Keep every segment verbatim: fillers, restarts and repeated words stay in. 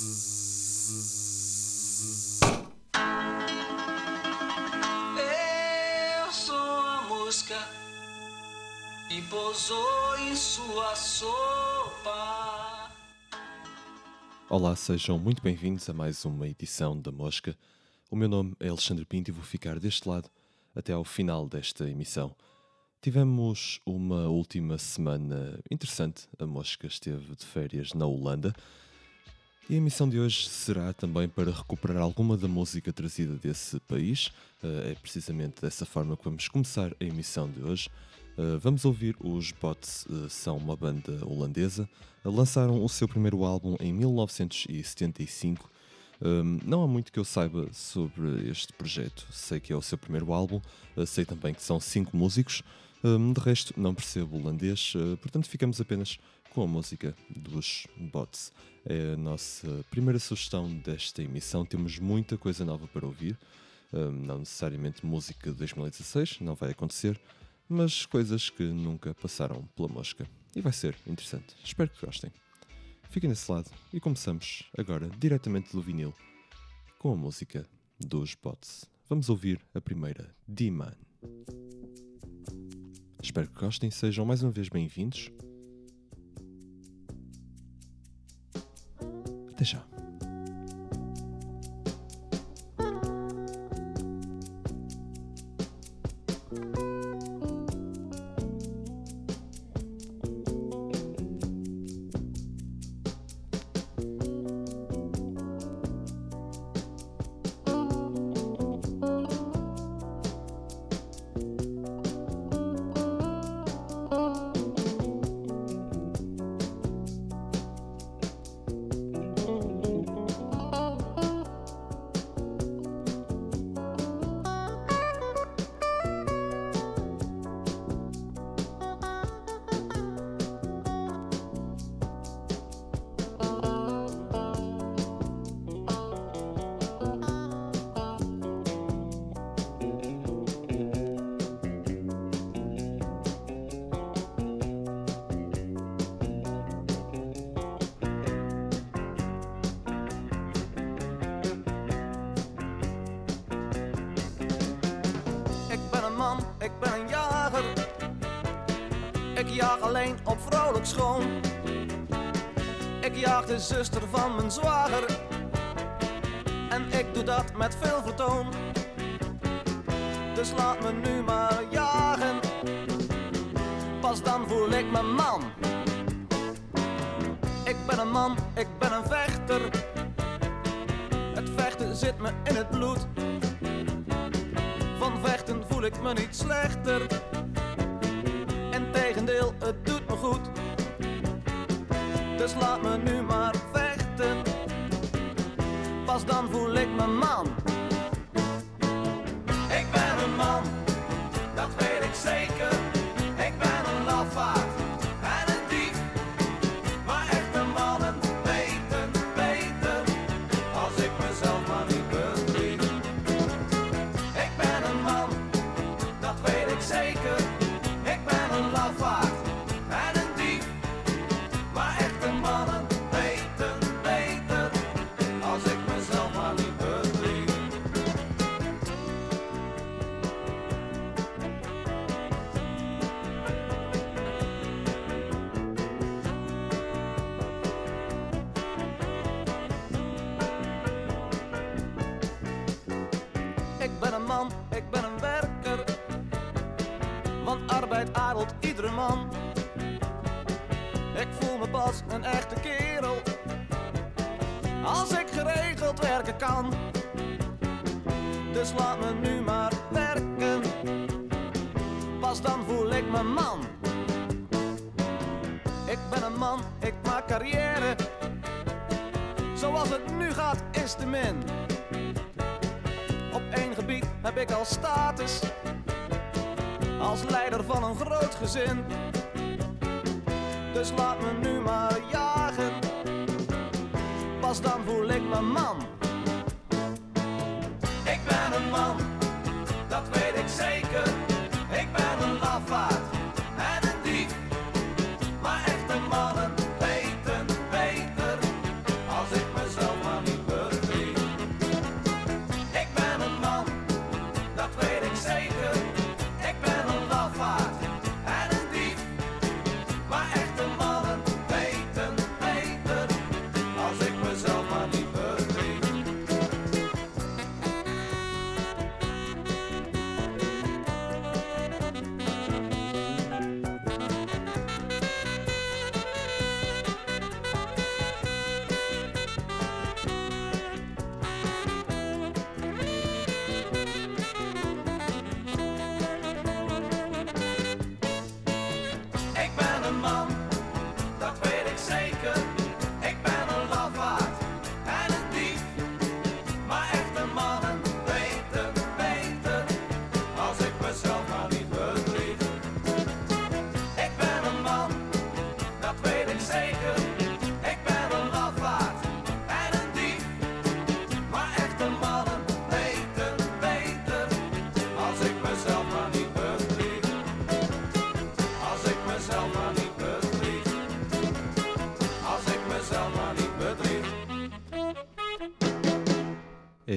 Eu sou a mosca que pousou em sua sopa. Olá, sejam muito bem-vindos a mais uma edição da Mosca. O meu nome é Alexandre Pinto e vou ficar deste lado até ao final desta emissão. Tivemos uma última semana interessante. A Mosca esteve de férias na Holanda e a emissão de hoje será também para recuperar alguma da música trazida desse país. É precisamente dessa forma que vamos começar a emissão de hoje. Vamos ouvir os Bots, são uma banda holandesa. Lançaram o seu primeiro álbum em mil novecentos e setenta e cinco. Um, não há muito que eu saiba sobre este projeto. Sei que é o seu primeiro álbum, uh, sei também que são cinco músicos. Um, de resto, não percebo holandês, uh, portanto, ficamos apenas com a música dos Bots. É a nossa primeira sugestão desta emissão. Temos muita coisa nova para ouvir. Um, não necessariamente música de dois mil e dezasseis, não vai acontecer, mas coisas que nunca passaram pela mosca. E vai ser interessante. Espero que gostem. Fiquem nesse lado e começamos agora diretamente do vinil com a música dos Bots. Vamos ouvir a primeira, D-Man. Espero que gostem, sejam mais uma vez bem-vindos. Até já. Ik ben een jager, ik jaag alleen op vrolijk schoon. Ik jaag de zuster van mijn zwager en ik doe dat met veel vertoon. Dus laat me nu maar jagen, pas dan voel ik me man. Ik ben een man, ik ben een vechter, het vechten zit me in het bloed. Van vechten voel ik me niet slechter, integendeel, het doet me goed. Dus laat me nu maar vechten, pas dan voel ik me man. Ik ben een man, dat weet ik zeker. Ik ben een lafaard en een dief, maar echte mannen weten beter, als ik mezelf maar niet bedrieg. Ik ben een man, dat weet ik zeker. Ik ben een lafaard en een dief, maar echte mannen weten beter, als ik mezelf maar niet bedrieg. Ik ben een man, ik ben een werker, want arbeid adelt iedere man. Ik voel me pas een echte kerel, als ik geregeld werken kan. Dus laat me nu maar werken, pas dan voel ik me man. Ik ben een man, ik maak carrière, zoals het nu gaat is te min. Op één gebied heb ik al status, als leider van een groot gezin. Dus laat me nu maar jagen, pas dan voel ik me man. Ik ben een man, dat weet ik zeker. Ik ben een lafaard en een dief, maar echte mannen weten beter, als ik mezelf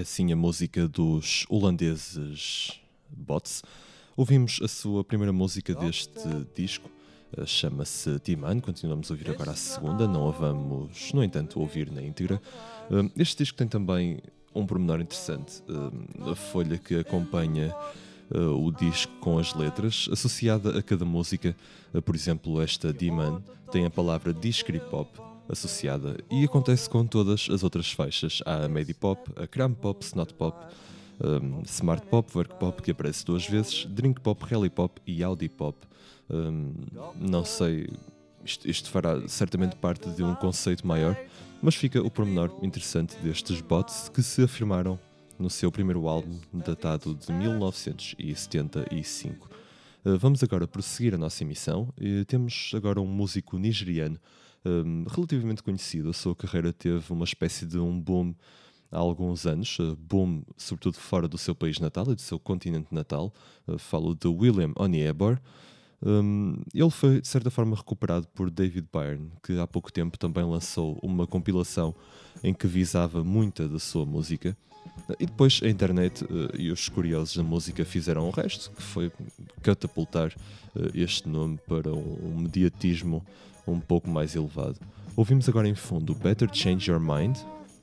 assim a música dos holandeses Bots. Ouvimos a sua primeira música deste disco, chama-se D-Man. Continuamos a ouvir agora a segunda, não a vamos, no entanto, ouvir na íntegra. Este disco tem também um pormenor interessante, a folha que acompanha o disco com as letras, associada a cada música. Por exemplo, esta D-Man tem a palavra Discre Pop associada, e acontece com todas as outras faixas. Há a Medi Pop, a Cram Pop, Snot Pop, um, Smart Pop, Work Pop, que aparece duas vezes, Drink Pop, Rally Pop e Audi Pop. Um, não sei, isto, isto fará certamente parte de um conceito maior, mas fica o pormenor interessante destes Bots, que se afirmaram no seu primeiro álbum, datado de mil novecentos e setenta e cinco. Uh, vamos agora prosseguir a nossa emissão. E temos agora um músico nigeriano Um, relativamente conhecido. A sua carreira teve uma espécie de um boom há alguns anos, uh, boom sobretudo fora do seu país natal e do seu continente natal. Uh, falo de William Onyeabor. Um, ele foi de certa forma recuperado por David Byrne, que há pouco tempo também lançou uma compilação em que visava muita da sua música. E depois a internet uh, e os curiosos da música fizeram o resto, que foi catapultar uh, este nome para um, um mediatismo um pouco mais elevado. Ouvimos agora em fundo Better Change Your Mind,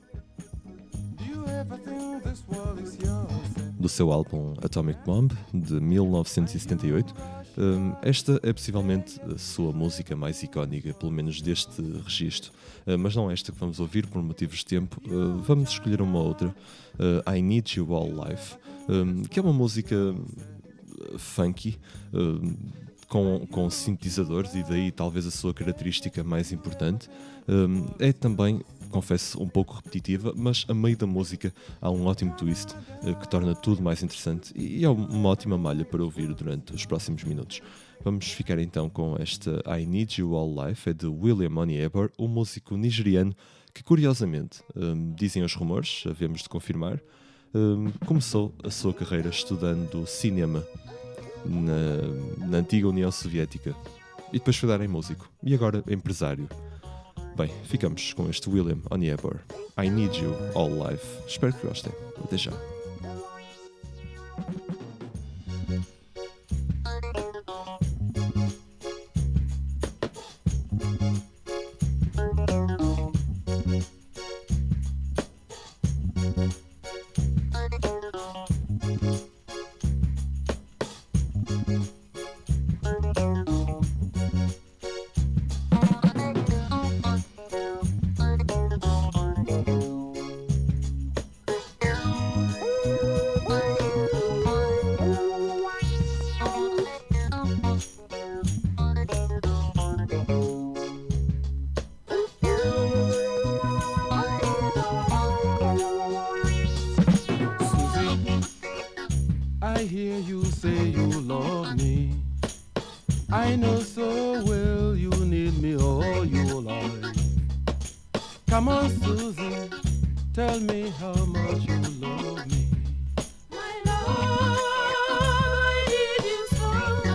do seu álbum Atomic Bomb, de mil novecentos e setenta e oito. Um, esta é possivelmente a sua música mais icónica, pelo menos deste registro, uh, mas não esta que vamos ouvir por motivos de tempo. Uh, vamos escolher uma outra, uh, I Need You All Life, um, que é uma música funky, uh, Com, com sintetizadores, e daí talvez a sua característica mais importante. Um, é também, confesso, um pouco repetitiva, mas a meio da música há um ótimo twist uh, que torna tudo mais interessante, e é uma ótima malha para ouvir durante os próximos minutos. Vamos ficar então com esta I Need You All Life, é de William Onyeabor, um músico nigeriano que, curiosamente, um, dizem os rumores, havemos de confirmar, um, começou a sua carreira estudando cinema Na, na antiga União Soviética, e depois foi dar em músico, e agora empresário. Bem, ficamos com este William Onyeabor, I Need You All Life. Espero que gostem. Até já. I hear you say you love me. I know so well you need me all your life. Come on, Susie, tell me how much you love me. My love, I need you so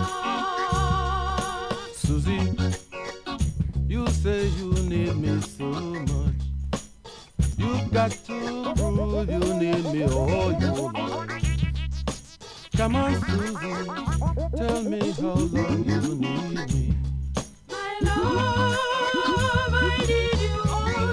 much. Susie, you say you need me so much. You've got to prove you need me all your life. Come on, Susie, tell me how long you need me. My love, I need you all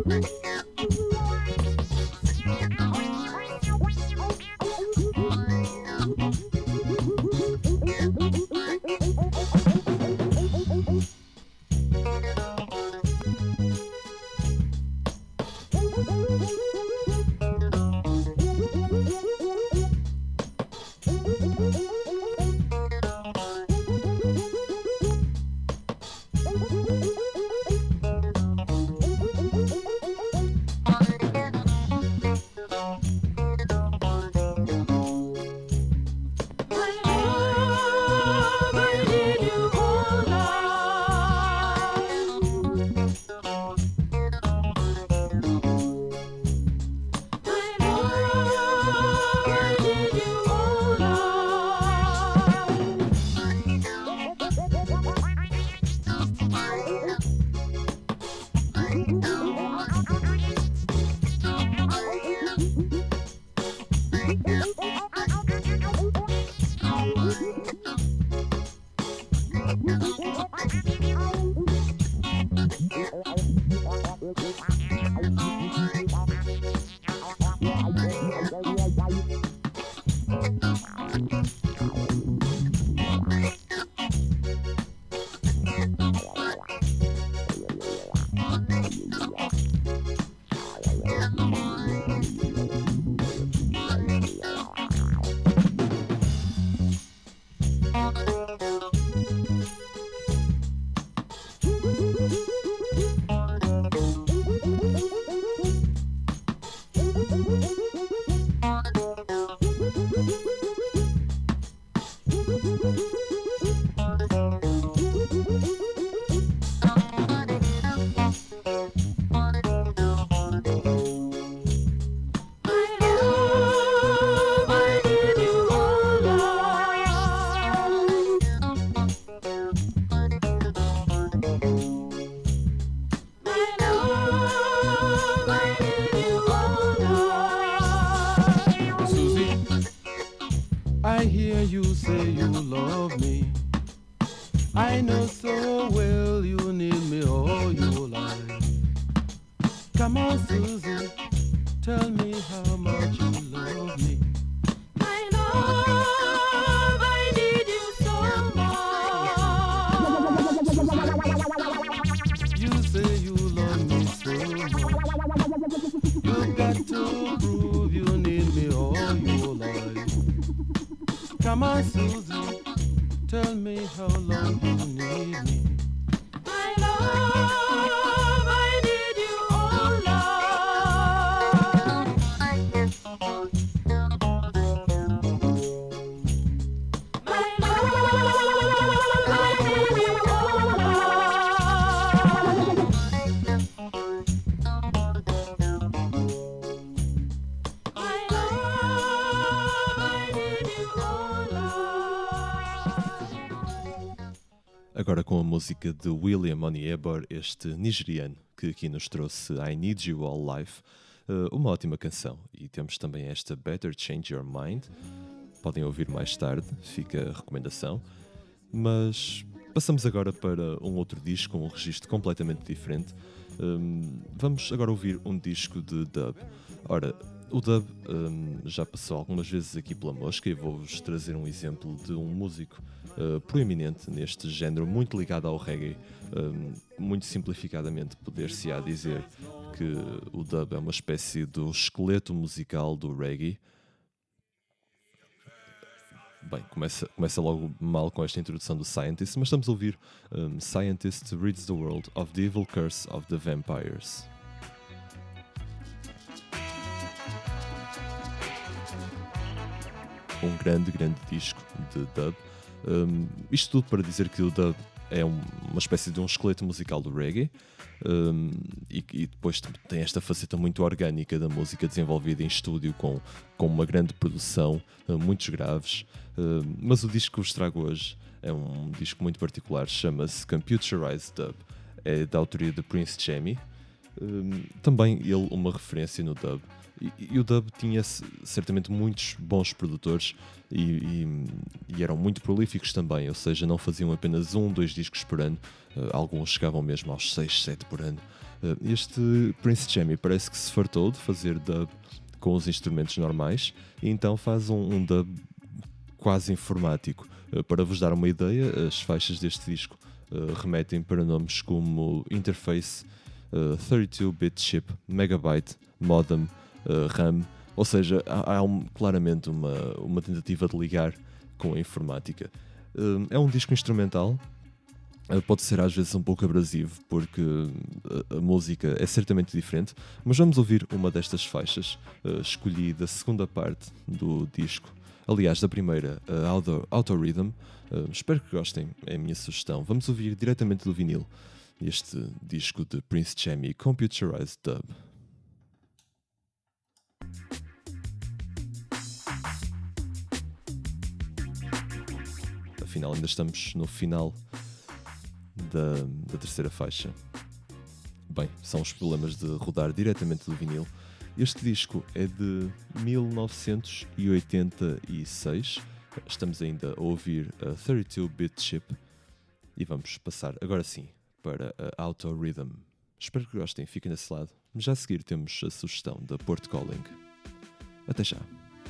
I hear you say you love me. I know so well you need me all your life. Come on, Susie, tell me how much you love me. My love, I need you so much. You say you love me so much. You got to prove you need me all your life. Come on, Susie, tell me how long you need me. My love, I need you all love. My love, I need you all love. My love, I need you all love. Agora com a música de William Onyebor, este nigeriano que aqui nos trouxe I Need You All Life, uh, uma ótima canção. E temos também esta Better Change Your Mind, podem ouvir mais tarde, fica a recomendação. Mas passamos agora para um outro disco, um registro completamente diferente. Um, vamos agora ouvir um disco de dub. Ora, o dub um, já passou algumas vezes aqui pela Mosca e vou-vos trazer um exemplo de um músico uh, proeminente neste género, muito ligado ao reggae. Um, muito simplificadamente poder-se-á dizer que o dub é uma espécie do esqueleto musical do reggae. Bem, começa, começa logo mal com esta introdução do Scientist, mas estamos a ouvir um, Scientist Rids the World of the Evil Curse of the Vampires. Um grande, grande disco de dub. Um, isto tudo para dizer que o dub é um, uma espécie de um esqueleto musical do reggae, um, e, e depois tem esta faceta muito orgânica da música desenvolvida em estúdio com, com uma grande produção, uh, muitos graves. Uh, mas o disco que vos trago hoje é um disco muito particular, chama-se Computerized Dub. É da autoria de Prince Jammy Um, também ele uma referência no dub. E, e o dub tinha certamente muitos bons produtores e, e, e eram muito prolíficos também, ou seja, não faziam apenas um, dois discos por ano, uh, alguns chegavam mesmo aos seis, sete por ano. Uh, este Prince Jammy parece que se fartou de fazer dub com os instrumentos normais e então faz um, um dub quase informático. Uh, para vos dar uma ideia, as faixas deste disco uh, remetem para nomes como Interface, uh, trinta e dois bit chip, Megabyte, Modem, Uh, RAM, ou seja, há, há um, claramente uma, uma tentativa de ligar com a informática. Uh, é um disco instrumental, uh, pode ser às vezes um pouco abrasivo, porque a, a música é certamente diferente, mas vamos ouvir uma destas faixas. Uh, escolhi da segunda parte do disco, aliás, da primeira, uh, Auto, Auto Rhythm. Uh, espero que gostem, é a minha sugestão. Vamos ouvir diretamente do vinil este disco de Prince Jammy, Computerized Dub. Afinal, ainda estamos no final da, da terceira faixa. Bem, são os problemas de rodar diretamente do vinil. Este disco é de mil novecentos e oitenta e seis. Estamos ainda a ouvir a trinta e dois bit chip e vamos passar agora sim para a Auto Rhythm. Espero que gostem, fiquem desse lado. Já a seguir temos a sugestão da Port Calling. Até já.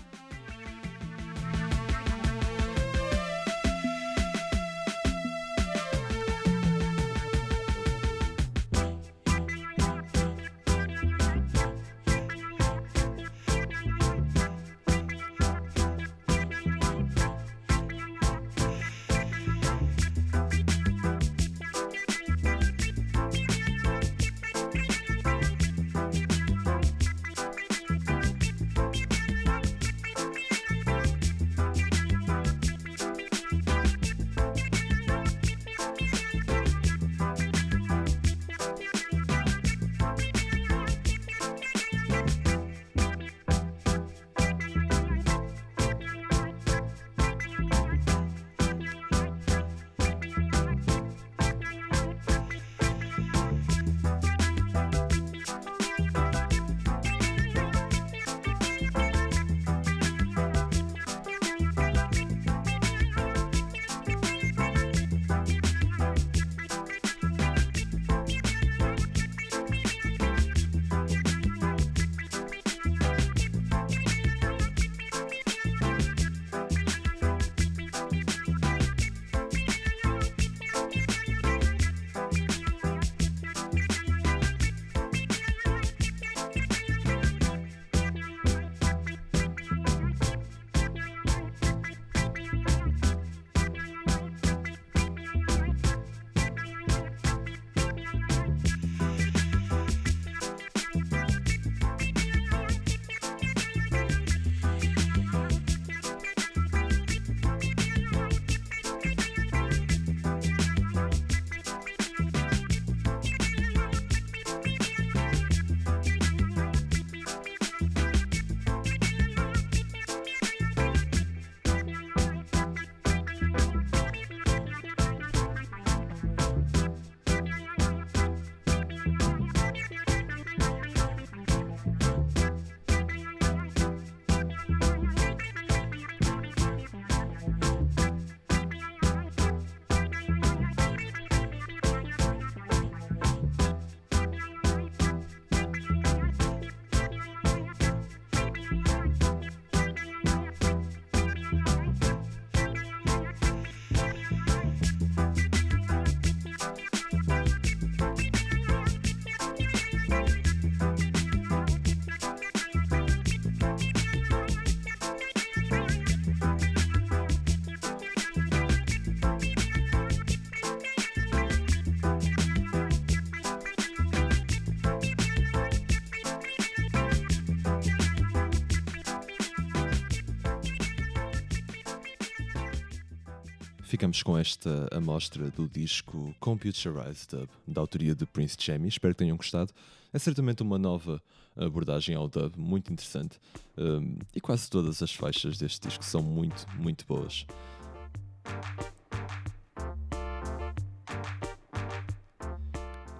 Ficamos com esta amostra do disco Computerized Dub, da autoria de Prince Jammy. Espero que tenham gostado. É certamente uma nova abordagem ao dub, muito interessante. Um, e quase todas as faixas deste disco são muito, muito boas.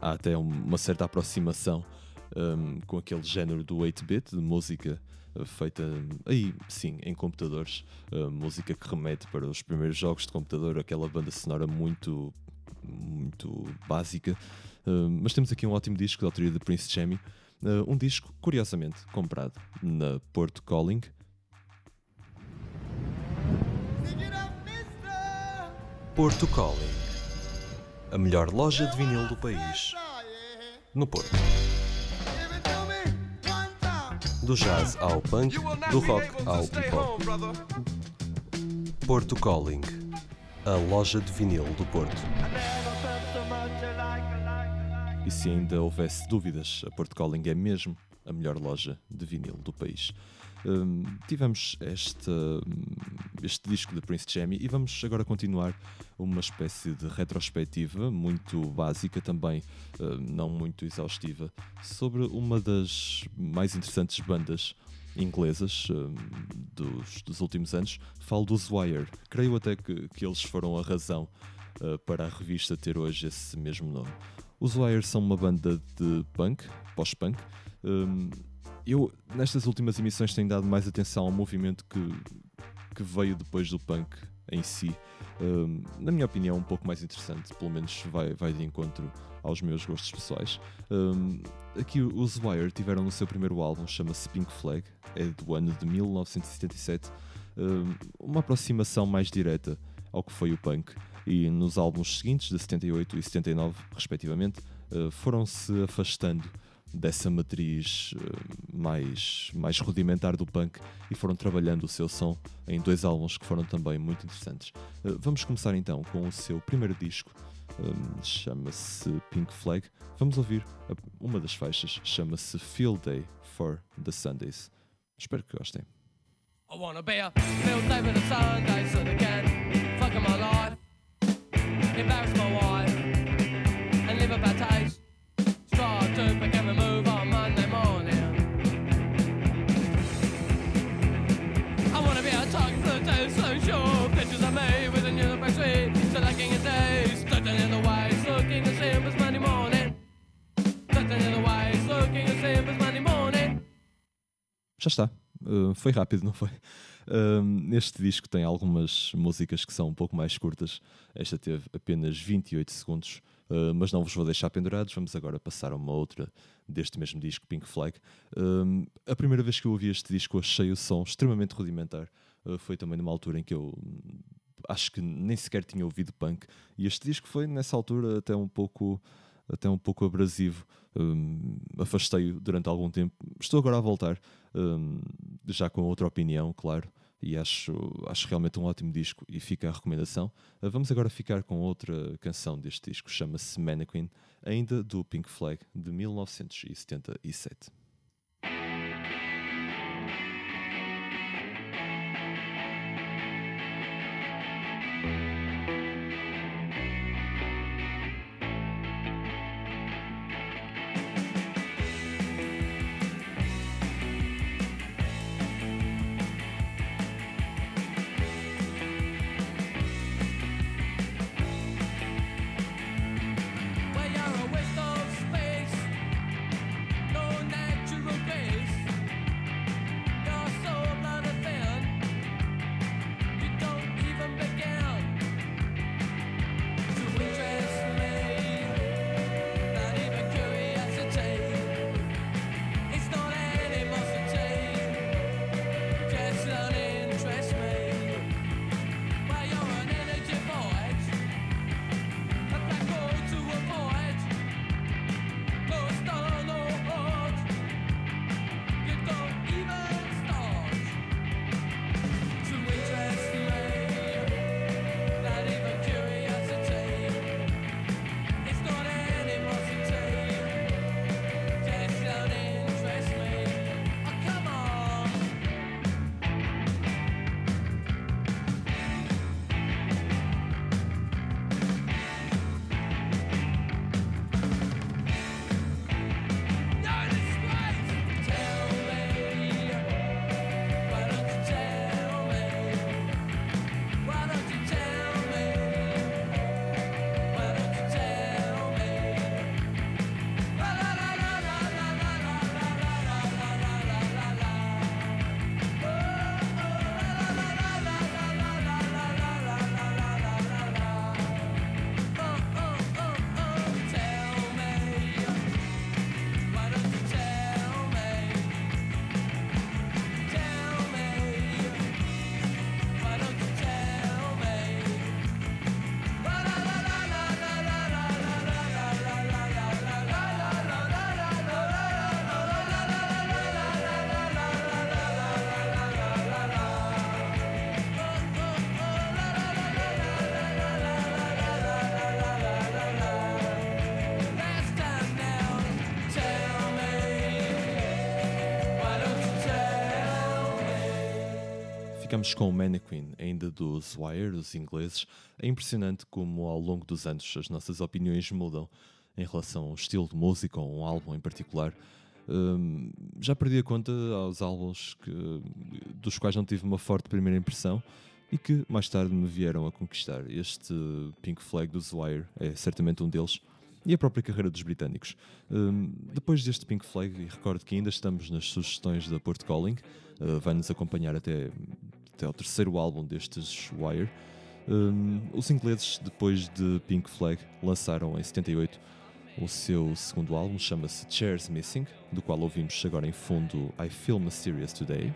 há até uma certa aproximação um, com aquele género do oito bit, de música uh, feita aí, sim, em computadores, uh, música que remete para os primeiros jogos de computador, aquela banda sonora muito, muito básica. Uh, mas temos aqui um ótimo disco da autoria de Prince Jammy, uh, um disco curiosamente comprado na Porto Calling. Porto Calling, a melhor loja de vinil do país, no Porto. Do jazz ao punk, do rock ao hip-hop. Porto Calling, a loja de vinil do Porto. E se ainda houvesse dúvidas, a Porto Calling é mesmo a melhor loja de vinil do país. Um, tivemos este, este disco de Prince Jammy e vamos agora continuar uma espécie de retrospectiva muito básica, também uh, não muito exaustiva, sobre uma das mais interessantes bandas inglesas uh, dos, dos últimos anos. Falo dos Wire. Creio até que, que eles foram a razão uh, para a revista ter hoje esse mesmo nome. Os Wire são uma banda de punk, pós-punk. Um, Eu, nestas últimas emissões, tenho dado mais atenção ao movimento que, que veio depois do punk em si. Um, na minha opinião, um pouco mais interessante, pelo menos vai, vai de encontro aos meus gostos pessoais. Um, aqui os Wire tiveram no seu primeiro álbum, chama-se Pink Flag, é do ano de mil novecentos e setenta e sete, um, uma aproximação mais direta ao que foi o punk. E nos álbuns seguintes, de setenta e oito e setenta e nove, respectivamente, uh, foram-se afastando dessa matriz uh, mais, mais rudimentar do punk e foram trabalhando o seu som em dois álbuns que foram também muito interessantes. Uh, vamos começar então com o seu primeiro disco, um, chama-se Pink Flag. Vamos ouvir a, uma das faixas, chama-se Field Day for the Sundays. Espero que gostem. I wanna be a field day for the Sundays so they can fuck up my life, embarrass my wife, and live a bad taste. Start to become a move on Monday morning. I wanna be a talking for the day, so sure. Pictures of me with a new back suite, selecting a day, stuck in the ways, looking the same as Monday morning. Stuck in the ways, looking the same as Monday morning. Já está. Uh, foi rápido, não foi? Uh, neste disco tem algumas músicas que são um pouco mais curtas. Esta teve apenas vinte e oito segundos. Uh, mas não vos vou deixar pendurados. Vamos agora passar a uma outra deste mesmo disco, Pink Flag. Uh, a primeira vez que eu ouvi este disco achei o som extremamente rudimentar. Uh, foi também numa altura em que eu acho que nem sequer tinha ouvido punk, e este disco foi nessa altura até um pouco, até um pouco abrasivo. Um, afastei-o durante algum tempo. Estou agora a voltar, um, já com outra opinião, claro. E acho, acho realmente um ótimo disco e fica a recomendação. Uh, vamos agora ficar com outra canção deste disco, chama-se Mannequin, ainda do Pink Flag, de mil novecentos e setenta e sete. When you're a waste of space, no name. Ficamos com o Mannequin, ainda dos Wire, os ingleses. É impressionante como ao longo dos anos as nossas opiniões mudam em relação ao estilo de música ou a um álbum em particular. Um, já perdi a conta aos álbuns que, dos quais não tive uma forte primeira impressão e que mais tarde me vieram a conquistar. Este Pink Flag dos Wire é certamente um deles, e a própria carreira dos britânicos. Um, depois deste Pink Flag, e recordo que ainda estamos nas sugestões da Port Calling, uh, vai-nos acompanhar até, até ao terceiro álbum destes Wire. Um, os ingleses, depois de Pink Flag, lançaram em setenta e oito o seu segundo álbum, chama-se Chairs Missing, do qual ouvimos agora em fundo I Feel Mysterious Today.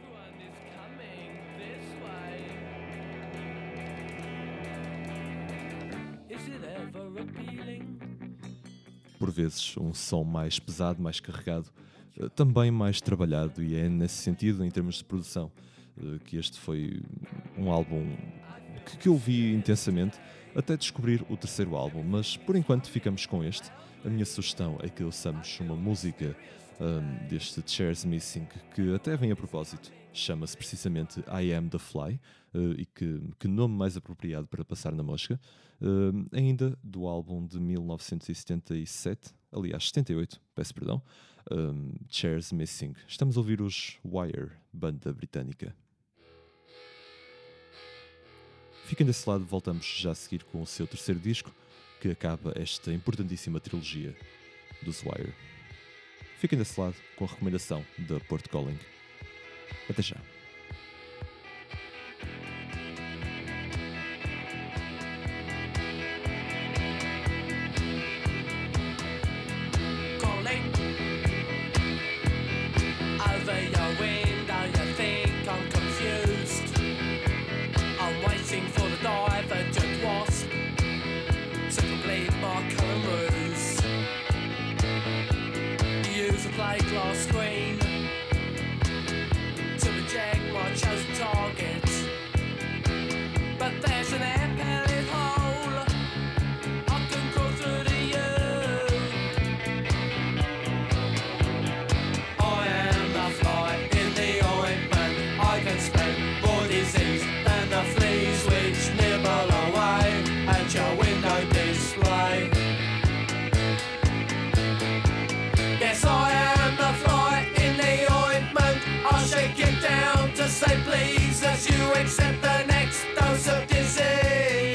Por vezes um som mais pesado, mais carregado, também mais trabalhado, e é nesse sentido, em termos de produção, que este foi um álbum que, que eu ouvi intensamente até descobrir o terceiro álbum, mas por enquanto ficamos com este. A minha sugestão é que ouçamos uma música um, deste Chairs Missing, que até vem a propósito, chama-se precisamente I Am The Fly, uh, e que, que nome mais apropriado para passar na mosca, uh, ainda do álbum de mil novecentos e setenta e sete, aliás, setenta e oito, peço perdão, um, Chairs Missing. Estamos a ouvir os Wire, banda britânica. Fiquem desse lado, voltamos já a seguir com o seu terceiro disco, que acaba esta importantíssima trilogia dos Wire. Fiquem desse lado com a recomendação da Port Calling. Até já. Calling over your window, you think I'm confused. I'm waiting for the divergent wasp to complete my current ruse. Use a plate glass screen to reject my chosen target, but there's an air pellet hole I can crawl through to you. I am the fly in the ointment. I can spread more disease than the fleas which nibble away at your window display. Yes, I am the fly in the ointment. I'll shake it down to say please as you accept the next dose of disease.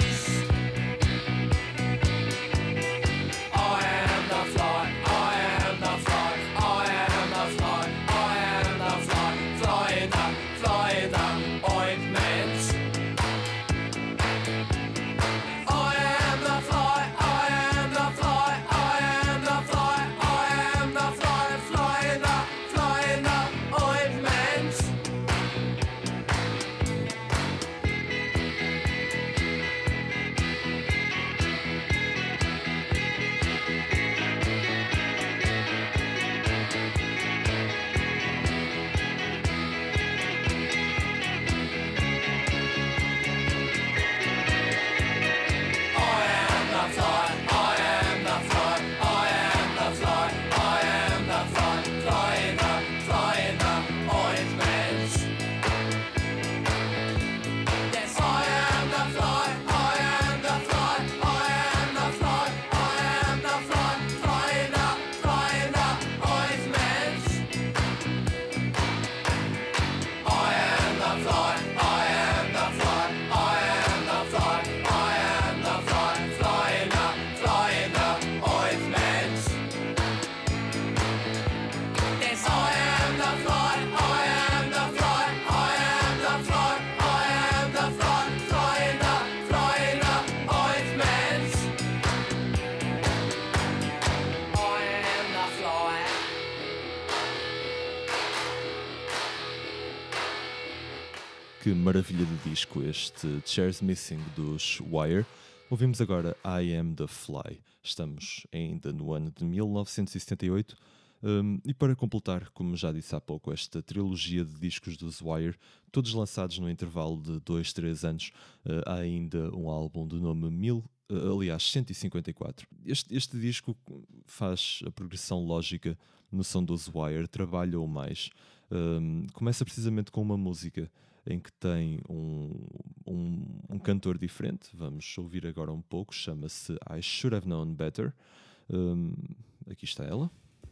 I am the fly, I am the fly, I am the fly, I am the fly, fly in the, fly in the ointment. I am the fly, I am the fly, I am the fly, I am the fly, fly in the, fly in the ointment. Que maravilha de disco este Chairs Missing dos Wire. Ouvimos agora I Am The Fly. Estamos ainda no ano de mil novecentos e setenta e oito, um, e para completar, como já disse há pouco, esta trilogia de discos dos Wire, todos lançados no intervalo de dois, três anos, uh, há ainda um álbum de nome mil, uh, aliás, cento e cinquenta e quatro. Este, este disco faz a progressão lógica no som dos Wire, trabalha-o mais. Um, começa precisamente com uma música em que tem um, um, um cantor diferente. Vamos ouvir agora um pouco, chama-se I Should Have Known Better. Um, aqui está ela.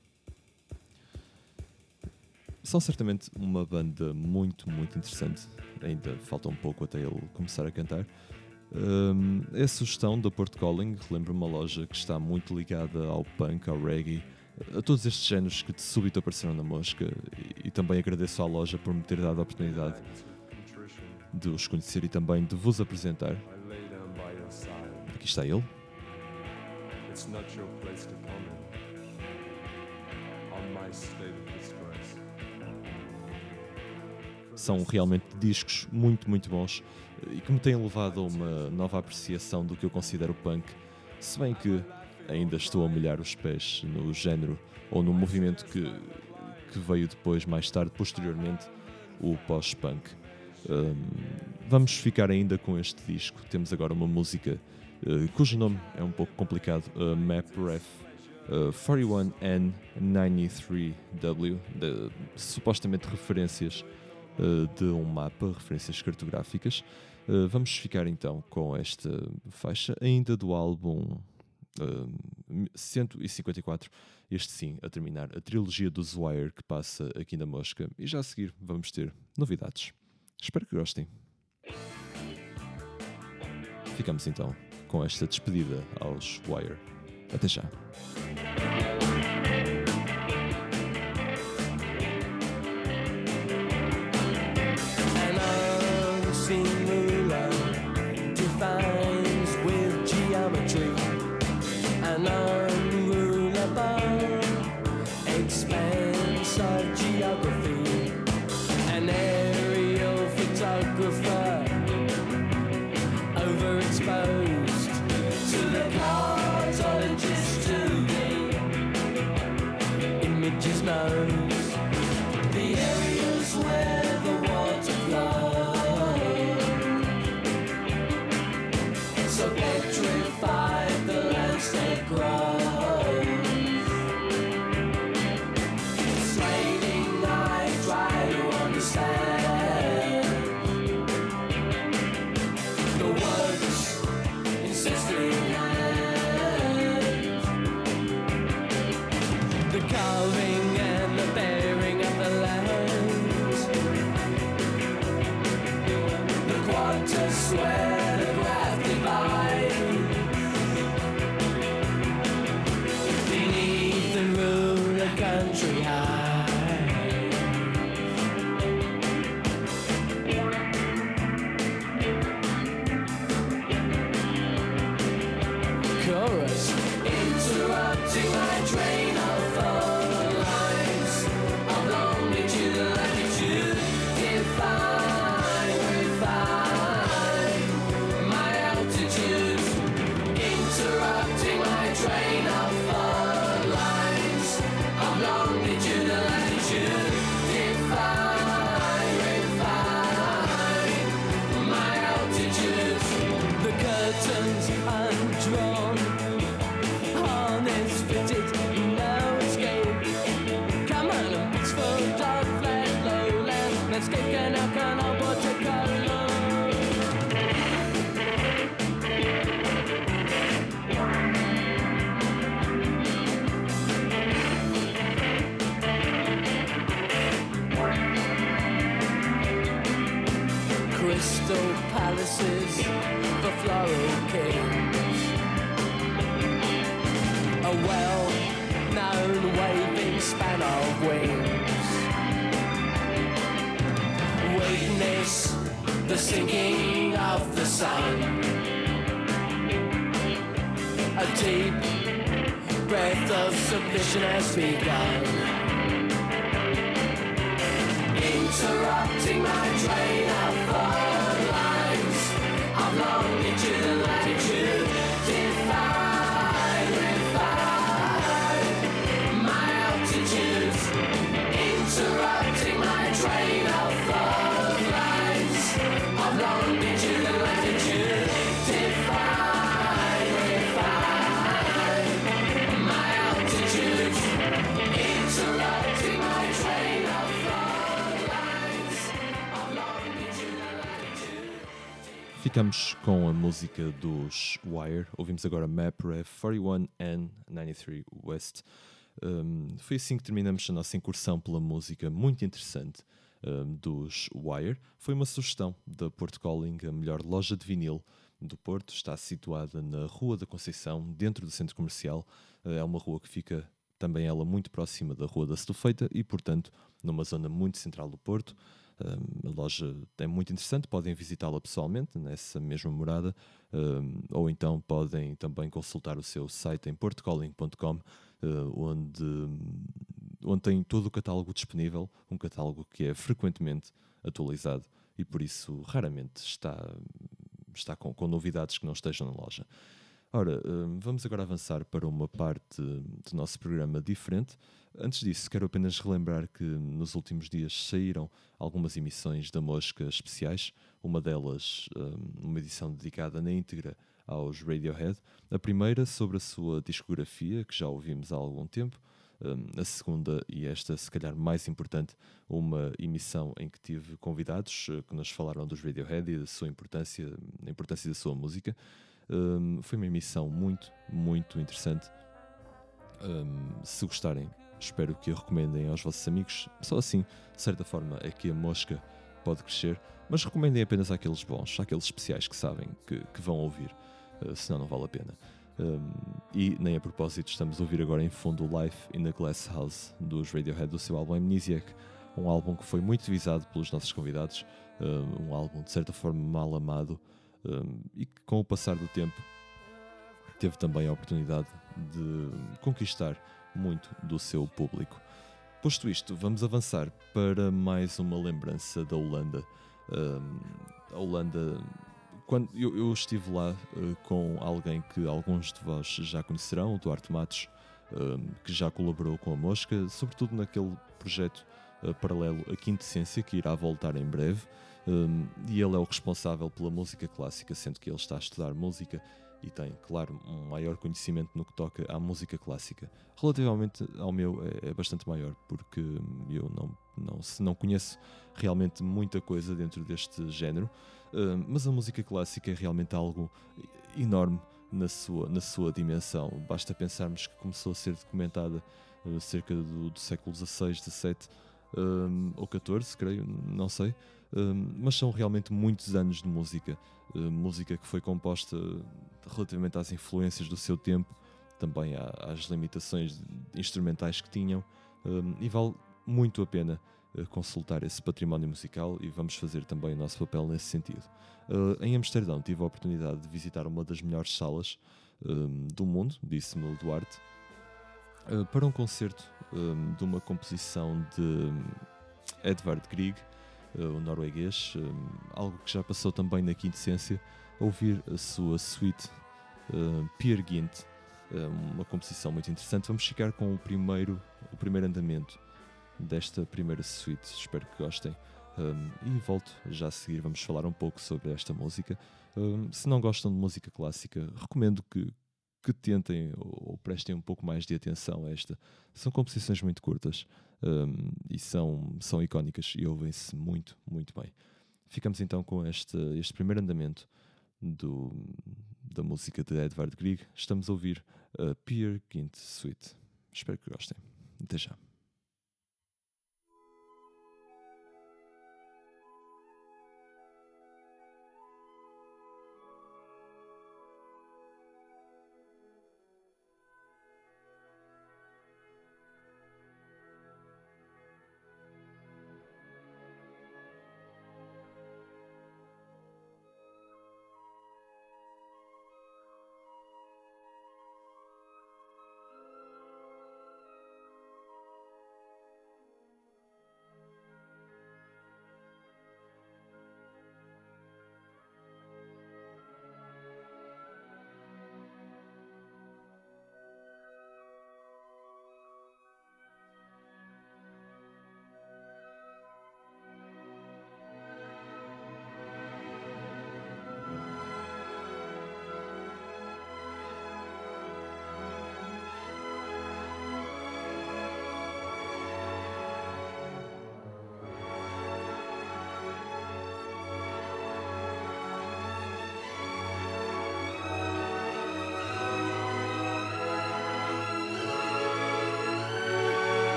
São certamente uma banda muito, muito interessante. Ainda falta um pouco até ele começar a cantar. Um, é a sugestão da Port Calling. Lembro uma loja que está muito ligada ao punk, ao reggae, a todos estes géneros que de súbito apareceram na Mosca, e, e também agradeço à loja por me ter dado a oportunidade de os conhecer e também de vos apresentar. Aqui está ele. It's not your place to comment on my state of disgrace. São realmente discos muito, muito bons e que me têm levado a uma nova apreciação do que eu considero punk, se bem que ainda estou a molhar os pés no género ou no movimento que, que veio depois, mais tarde, posteriormente, o pós-punk. Um, vamos ficar ainda com este disco. Temos agora uma música uh, cujo nome é um pouco complicado, uh, MapRef uh, quarenta e um N noventa e três W, de, supostamente referências uh, de um mapa, referências cartográficas. Uh, vamos ficar então com esta faixa, ainda do álbum uh, cento e cinquenta e quatro, este sim, a terminar, a trilogia do Zwire, que passa aqui na Mosca, e já a seguir vamos ter novidades. Espero que gostem. Ficamos então com esta despedida aos Wire. Até já. An unseen ruler defines with geometry an unrulable expanse of geography. An aerial photographer overexposed to the cartologist to the images knows the areas where the water flows. So petrified the landscape grows. Straining I try to understand the words insisting hand, the carving and the bearing of the lands, the quarters where the graph divides. Beneath the ruler country high, chorus interrupting my train of thought lines of longitude and latitude. Define, refine my altitude, interrupting my train of thought lines of longitude and latitude. Define, refine my altitude. The curtains undrawn, harness fitted, no escape. Come on, it's full dark, flat, lowland landscape, canal, canal, watercolor. Crystal palaces for floral kings, a well-known waving span of wings. Witness the sinking of the sun, a deep breath of submission has begun. Interrupting my train of thought lines of longitude and latitude. Define, refine my altitudes. Interrupting my train of thought lines of longitude and latitude. Define, refine my altitudes. Interrupting my train of thought lines of longitude. Ficamos com a música dos Wire. Ouvimos agora Map Rev quarenta e um N noventa e três West. Um, foi assim que terminamos a nossa incursão pela música muito interessante um, dos Wire. Foi uma sugestão da Porto Calling, a melhor loja de vinil do Porto. Está situada na Rua da Conceição, dentro do centro comercial. É uma rua que fica também ela muito próxima da Rua da Setufeita e, portanto, numa zona muito central do Porto. Um, a loja é muito interessante, podem visitá-la pessoalmente nessa mesma morada, um, ou então podem também consultar o seu site em porto calling ponto com, uh, onde, onde tem todo o catálogo disponível, um catálogo que é frequentemente atualizado e por isso raramente está, está com, com novidades que não estejam na loja. Ora, um, vamos agora avançar para uma parte do nosso programa diferente. Antes disso, quero apenas relembrar que nos últimos dias saíram algumas emissões da Mosca especiais, uma delas um, uma edição dedicada na íntegra aos Radiohead, a primeira sobre a sua discografia, que já ouvimos há algum tempo, um, a segunda, e esta se calhar mais importante, uma emissão em que tive convidados uh, que nos falaram dos Radiohead e da sua importância, da importância da sua música. Um, foi uma emissão muito, muito interessante. Um, se gostarem, espero que a recomendem aos vossos amigos. Só assim, de certa forma, é que a Mosca pode crescer. Mas recomendem apenas àqueles bons, àqueles especiais que sabem que, que vão ouvir, uh, senão não vale a pena. Um, e nem a propósito, estamos a ouvir agora em fundo o Life in the Glass House dos Radiohead, do seu álbum Amnesiac, um álbum que foi muito visado pelos nossos convidados, um, um álbum de certa forma mal amado, um, e que com o passar do tempo teve também a oportunidade de conquistar muito do seu público. Posto isto, vamos avançar para mais uma lembrança da Holanda. Um, a Holanda, quando eu, eu estive lá uh, com alguém que alguns de vós já conhecerão, o Duarte Matos, um, que já colaborou com a Mosca, sobretudo naquele projeto uh, paralelo a Quintessência, que irá voltar em breve. Um, e ele é o responsável pela música clássica, sendo que ele está a estudar música e tem, claro, um maior conhecimento no que toca à música clássica. Relativamente ao meu é, é bastante maior, porque eu não, não, não conheço realmente muita coisa dentro deste género, uh, mas a música clássica é realmente algo enorme na sua, na sua dimensão. Basta pensarmos que começou a ser documentada uh, cerca do, do século dezasseis, dezassete um, ou catorze, creio, não sei. Um, mas são realmente muitos anos de música, uh, música que foi composta relativamente às influências do seu tempo, também à, às limitações instrumentais que tinham, um, e vale muito a pena uh, consultar esse património musical, e vamos fazer também o nosso papel nesse sentido. Uh, em Amsterdão tive a oportunidade de visitar uma das melhores salas um, do mundo, disse-me o Duarte, uh, para um concerto um, de uma composição de Edvard Grieg, o norueguês, um, algo que já passou também na Quintessência, ouvir a sua suite uh, Peer Gynt, um, uma composição muito interessante. Vamos ficar com o primeiro, o primeiro andamento desta primeira suite, espero que gostem, um, e volto já a seguir. Vamos falar um pouco sobre esta música. Um, se não gostam de música clássica, recomendo que que tentem ou, ou prestem um pouco mais de atenção a esta. São composições muito curtas um, e são, são icónicas e ouvem-se muito, muito bem. Ficamos então com este, este primeiro andamento do, da música de Edvard Grieg. Estamos a ouvir a Peer Gynt Suite. Espero que gostem. Até já.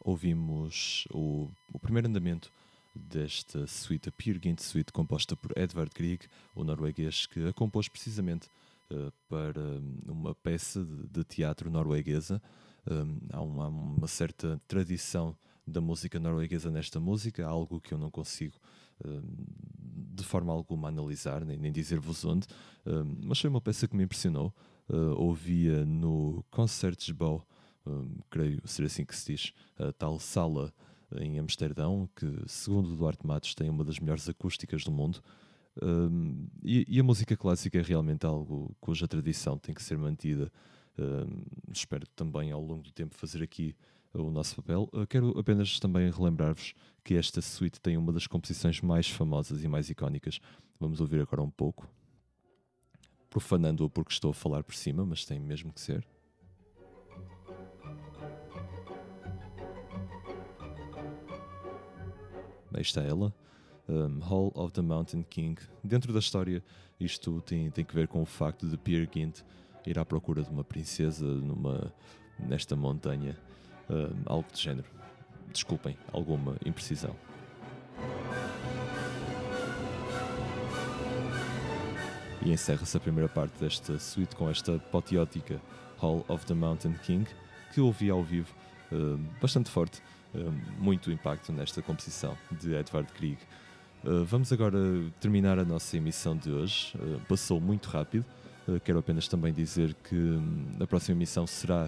ouvimos o, o primeiro andamento desta suite, a Peer Gynt Suite, composta por Edvard Grieg, o norueguês, que a compôs precisamente uh, para uma peça de, de teatro norueguesa. Um, há, uma, há uma certa tradição da música norueguesa nesta música, algo que eu não consigo um, de forma alguma analisar, nem, nem dizer-vos onde, um, mas foi uma peça que me impressionou. Uh, ouvia no Concertgebouw, um, creio ser assim que se diz, a tal sala em Amsterdão, que segundo Duarte Matos tem uma das melhores acústicas do mundo. Um, e, e a música clássica é realmente algo cuja tradição tem que ser mantida. Um, espero também ao longo do tempo fazer aqui o nosso papel. Uh, quero apenas também relembrar-vos que esta suite tem uma das composições mais famosas e mais icónicas. Vamos ouvir agora um pouco, profanando-a porque estou a falar por cima, mas tem mesmo que ser. Aí está ela, um, Hall of the Mountain King. Dentro da história, isto tem, tem que ver com o facto de Peer Gynt ir à procura de uma princesa numa, nesta montanha, um, algo de género. Desculpem, alguma imprecisão. E encerra-se a primeira parte desta suite com esta apoteótica Hall of the Mountain King, que ouvi ao vivo, uh, bastante forte. Uh, muito impacto nesta composição de Edvard Grieg. Uh, vamos agora terminar a nossa emissão de hoje. Uh, passou muito rápido. Uh, quero apenas também dizer que um, a próxima emissão será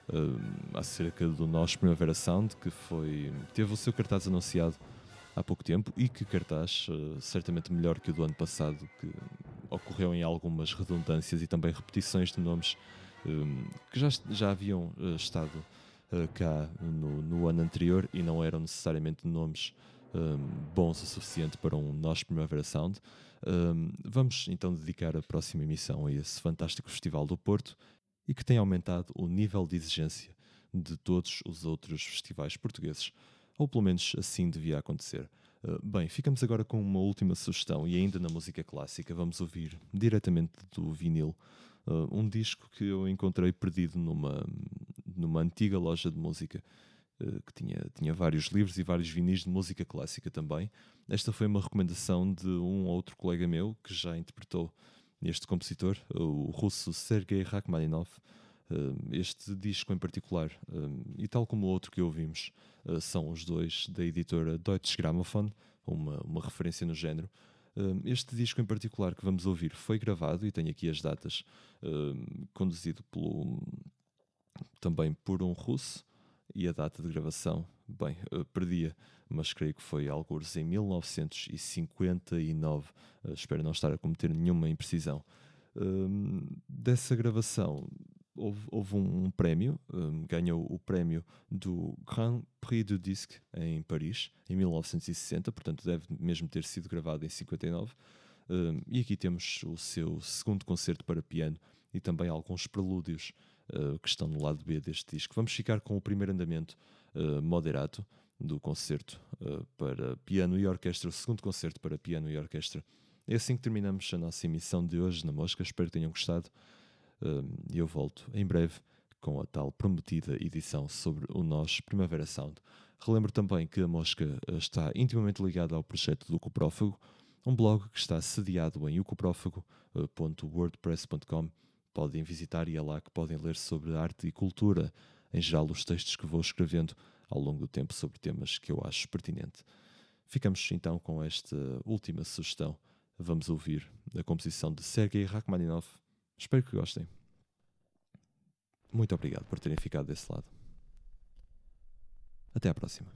uh, acerca do nosso Primavera Sound, que foi, teve o seu cartaz anunciado há pouco tempo, e que cartaz uh, certamente melhor que o do ano passado, que ocorreu em algumas redundâncias e também repetições de nomes um, que já, já haviam uh, estado Uh, cá no, no ano anterior e não eram necessariamente nomes um, bons o suficiente para um nosso Primavera Sound. Um, vamos então dedicar a próxima emissão a esse fantástico Festival do Porto, e que tem aumentado o nível de exigência de todos os outros festivais portugueses, ou pelo menos assim devia acontecer. Uh, bem, ficamos agora com uma última sugestão, e ainda na música clássica vamos ouvir diretamente do vinil Uh, um disco que eu encontrei perdido numa, numa antiga loja de música uh, que tinha, tinha vários livros e vários vinis de música clássica também. Esta foi uma recomendação de um outro colega meu que já interpretou este compositor, o russo Sergei Rachmaninoff. Uh, este disco em particular, uh, e tal como o outro que ouvimos, uh, são os dois da editora Deutsches Grammophon, uma, uma referência no género. Este disco em particular que vamos ouvir foi gravado, e tenho aqui as datas, uh, conduzido pelo, também por um russo, e a data de gravação, bem, uh, perdia, mas creio que foi algures em mil novecentos e cinquenta e nove, uh, espero não estar a cometer nenhuma imprecisão. Uh, dessa gravação houve, houve um, um prémio, um, ganhou o prémio do Grand Prix du Disque em Paris, em mil novecentos e sessenta, portanto deve mesmo ter sido gravado em cinquenta e nove, um, e aqui temos o seu segundo concerto para piano e também alguns prelúdios uh, que estão no lado B deste disco. Vamos ficar com o primeiro andamento uh, moderato do concerto uh, para piano e orquestra, o segundo concerto para piano e orquestra. É assim que terminamos a nossa emissão de hoje na Mosca, espero que tenham gostado. E um, eu volto em breve com a tal prometida edição sobre o nosso Primavera Sound. Relembro também que a Mosca está intimamente ligada ao projeto do Ucoprófago, um blog que está sediado em ucoprófago ponto wordpress ponto com. Podem visitar e é lá que podem ler sobre arte e cultura, em geral os textos que vou escrevendo ao longo do tempo sobre temas que eu acho pertinente. Ficamos então com esta última sugestão. Vamos ouvir a composição de Sergei Rachmaninoff. Espero que gostem. Muito obrigado por terem ficado desse lado. Até à próxima.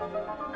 Thank